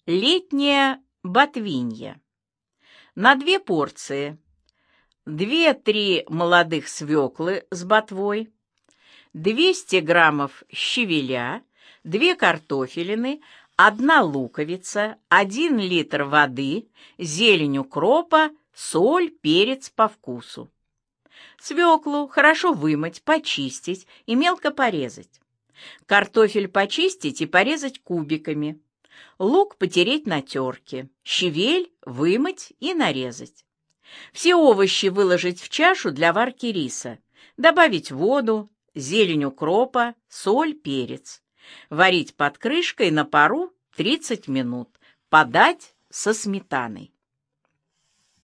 Летняя ботвинья. На 2 порции: 2-3 молодых свеклы с ботвой, 200 граммов щавеля, 2 картофелины, 1 луковица, 1 литр воды, зелень укропа, соль, перец по вкусу. Свеклу хорошо вымыть, почистить и мелко порезать. Картофель почистить и порезать кубиками. Лук потереть на терке, щавель вымыть и нарезать. Все овощи выложить в чашу для варки риса, добавить воду, зелень укропа, соль, перец. Варить под крышкой на пару 30 минут. Подать со сметаной.